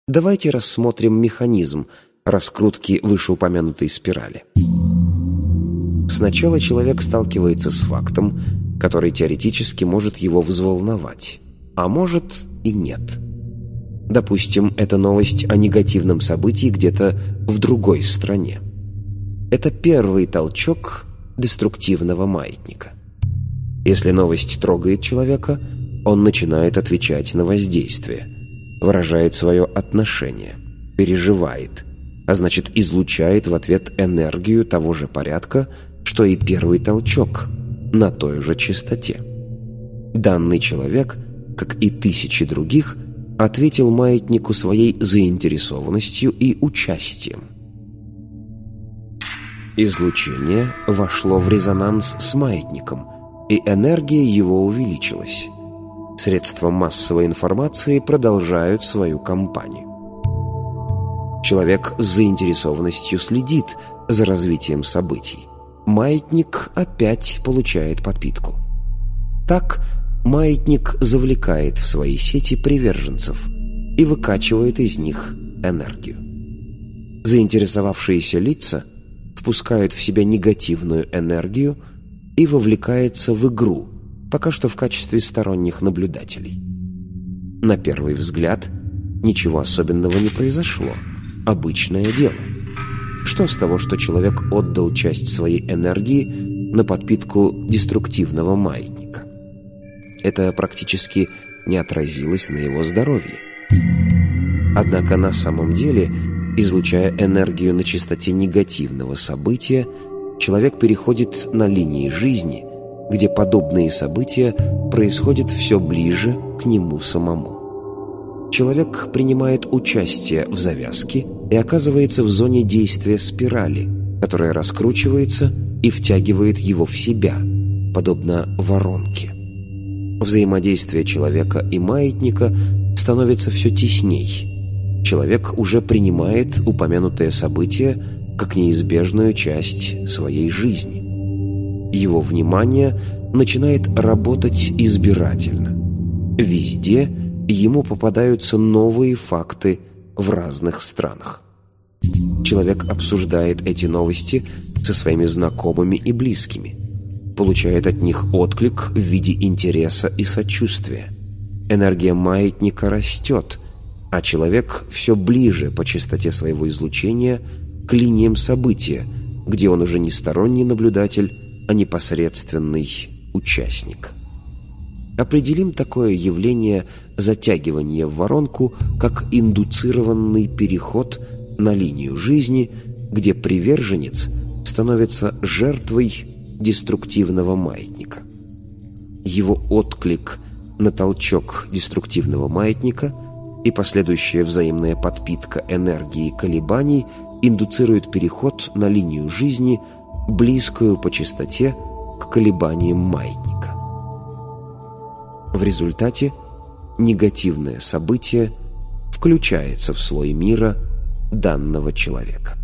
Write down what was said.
Давайте рассмотрим механизм раскрутки вышеупомянутой спирали. Сначала человек сталкивается с фактом, который теоретически может его взволновать, а может и нет. Допустим, это новость о негативном событии где-то в другой стране. Это первый толчок деструктивного маятника. Если новость трогает человека, он начинает отвечать на воздействие, выражает свое отношение, переживает, а значит, излучает в ответ энергию того же порядка, что и первый толчок, на той же частоте. Данный человек, как и тысячи других, ответил маятнику своей заинтересованностью и участием. Излучение вошло в резонанс с маятником, и энергия его увеличилась. Средства массовой информации продолжают свою кампанию. Человек с заинтересованностью следит за развитием событий. Маятник опять получает подпитку. Так, маятник завлекает в свои сети приверженцев и выкачивает из них энергию. Заинтересовавшиеся лица впускают в себя негативную энергию и вовлекаются в игру, пока что в качестве сторонних наблюдателей. На первый взгляд ничего особенного не произошло. Обычное дело. Что с того, что человек отдал часть своей энергии на подпитку деструктивного маятника? Это практически не отразилось на его здоровье. Однако на самом деле, излучая энергию на частоте негативного события, человек переходит на линии жизни, где подобные события происходят все ближе к нему самому. Человек принимает участие в завязке и оказывается в зоне действия спирали, которая раскручивается и втягивает его в себя, подобно воронке. Взаимодействие человека и маятника становится все тесней. Человек уже принимает упомянутое событие как неизбежную часть своей жизни. Его внимание начинает работать избирательно. Везде ему попадаются новые факты в разных странах. Человек обсуждает эти новости со своими знакомыми и близкими, получает от них отклик в виде интереса и сочувствия. Энергия маятника растет, а человек все ближе по частоте своего излучения к линиям события, где он уже не сторонний наблюдатель, а непосредственный участник. Определим такое явление затягивания в воронку как индуцированный переход на линию жизни, где приверженец становится жертвой деструктивного маятника. Его отклик на толчок деструктивного маятника и последующая взаимная подпитка энергии колебаний индуцирует переход на линию жизни, близкую по частоте к колебаниям маятника. В результате негативное событие включается в слой мира данного человека.